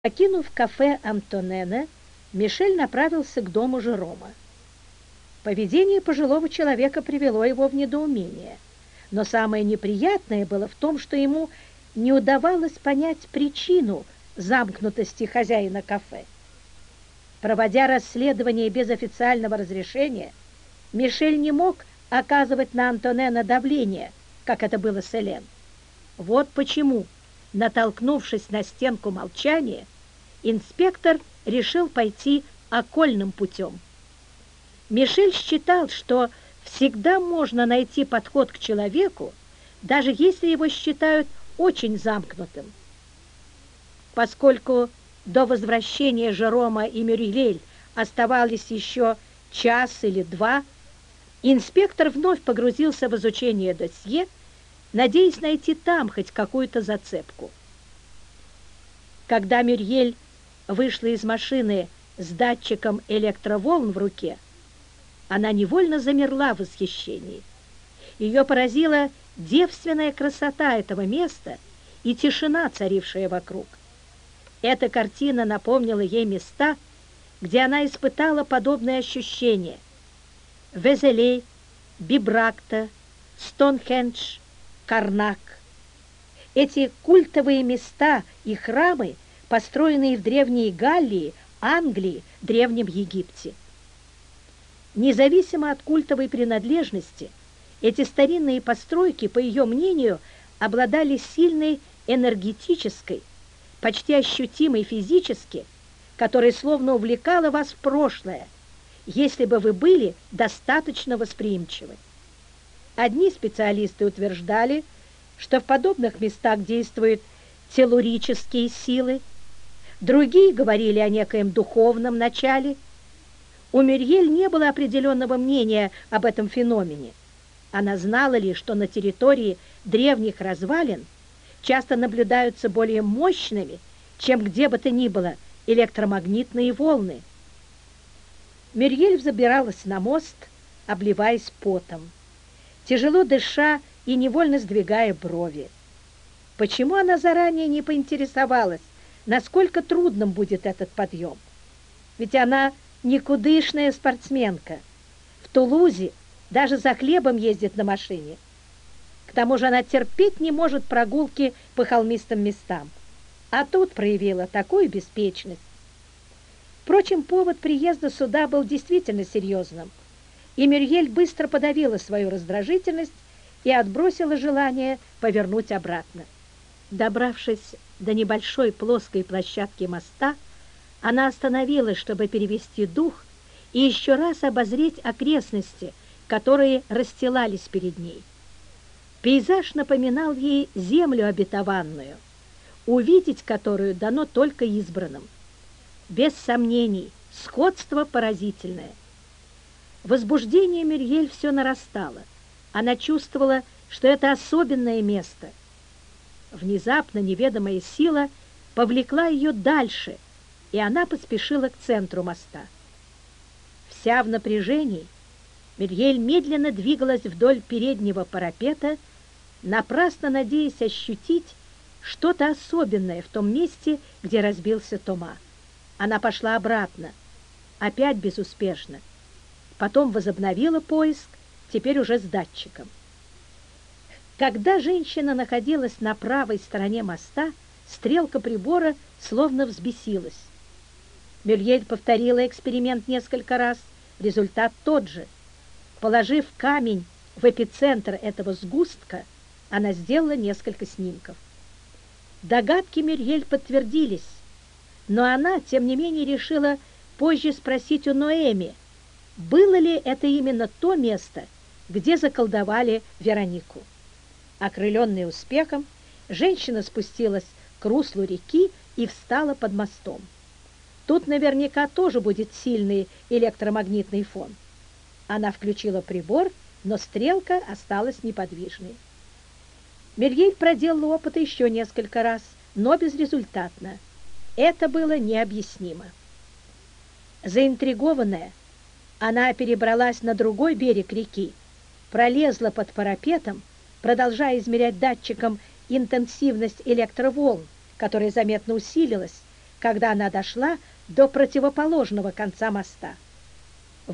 Покинув кафе Антонена, Мишель направился к дому Жерома. Поведение пожилого человека привело его в недоумение, но самое неприятное было в том, что ему не удавалось понять причину замкнутости хозяина кафе. Проводя расследование без официального разрешения, Мишель не мог оказывать на Антонена давление, как это было с Элен. Вот почему, натолкнувшись на стенку молчания, инспектор решил пойти окольным путем. Мишель считал, что всегда можно найти подход к человеку, даже если его считают очень замкнутым. Поскольку до возвращения Жерома и Мюрриель оставались еще час или два, инспектор вновь погрузился в изучение досье, надеясь найти там хоть какую-то зацепку. Когда Мюрриель вышла из машины с датчиком электроволн в руке, она невольно замерла в восхищении. Ее поразила девственная красота этого места и тишина, царившая вокруг. Эта картина напомнила ей места, где она испытала подобные ощущения: Везелей, Бибракта, Стоунхендж, Карнак. Эти культовые места и храмы, построенные в Древней Галлии, Англии, Древнем Египте. Независимо от культовой принадлежности, эти старинные постройки, по ее мнению, обладали сильной энергетической, почти ощутимой физически, которая словно увлекала вас в прошлое, если бы вы были достаточно восприимчивы. Одни специалисты утверждали, что в подобных местах действуют телурические силы, другие говорили о некоем духовном начале. У Мюрриель не было определенного мнения об этом феномене. Она знала лишь, что на территории древних развалин часто наблюдаются более мощными, чем где бы то ни было, электромагнитные волны. Мюрриель взбиралась на мост, обливаясь потом, тяжело дыша и невольно сдвигая брови. Почему она заранее не поинтересовалась, насколько трудным будет этот подъем? Ведь она никудышная спортсменка. В Тулузе даже за хлебом ездит на машине. К тому же она терпеть не может прогулки по холмистым местам. А тут проявила такую беспечность. Впрочем, повод приезда сюда был действительно серьезным, и Мюрриель быстро подавила свою раздражительность и отбросила желание повернуть обратно. Добравшись до небольшой плоской площадки моста, она остановилась, чтобы перевести дух и еще раз обозреть окрестности, которые расстилались перед ней. Пейзаж напоминал ей землю обетованную, увидеть которую дано только избранным. Без сомнений, сходство поразительное. Возбуждение Мюрриель все нарастало. Она чувствовала, что это особенное место. Внезапно неведомая сила повлекла ее дальше, и она поспешила к центру моста. Вся в напряжении, Мюрриель медленно двигалась вдоль переднего парапета, напрасно надеясь ощутить что-то особенное в том месте, где разбился Тома. Она пошла обратно, опять безуспешно. Потом возобновила поиск, теперь уже с датчиком. Когда женщина находилась на правой стороне моста, стрелка прибора словно взбесилась. Мюрриель повторила эксперимент несколько раз, результат тот же. Положив камень в эпицентр этого сгустка, она сделала несколько снимков. Догадки Мюрриель подтвердились, но она, тем не менее, решила позже спросить у Ноэми, было ли это именно то место, где заколдовали Веронику. Окрыленная успехом, женщина спустилась к руслу реки и встала под мостом. Тут наверняка тоже будет сильный электромагнитный фон. Она включила прибор, но стрелка осталась неподвижной. Мюрриель проделала опыты еще несколько раз, но безрезультатно. Это было необъяснимо. Заинтригованная, она перебралась на другой берег реки, пролезла под парапетом, продолжая измерять датчиком интенсивность электроволн, которая заметно усилилась, когда она дошла до противоположного конца моста.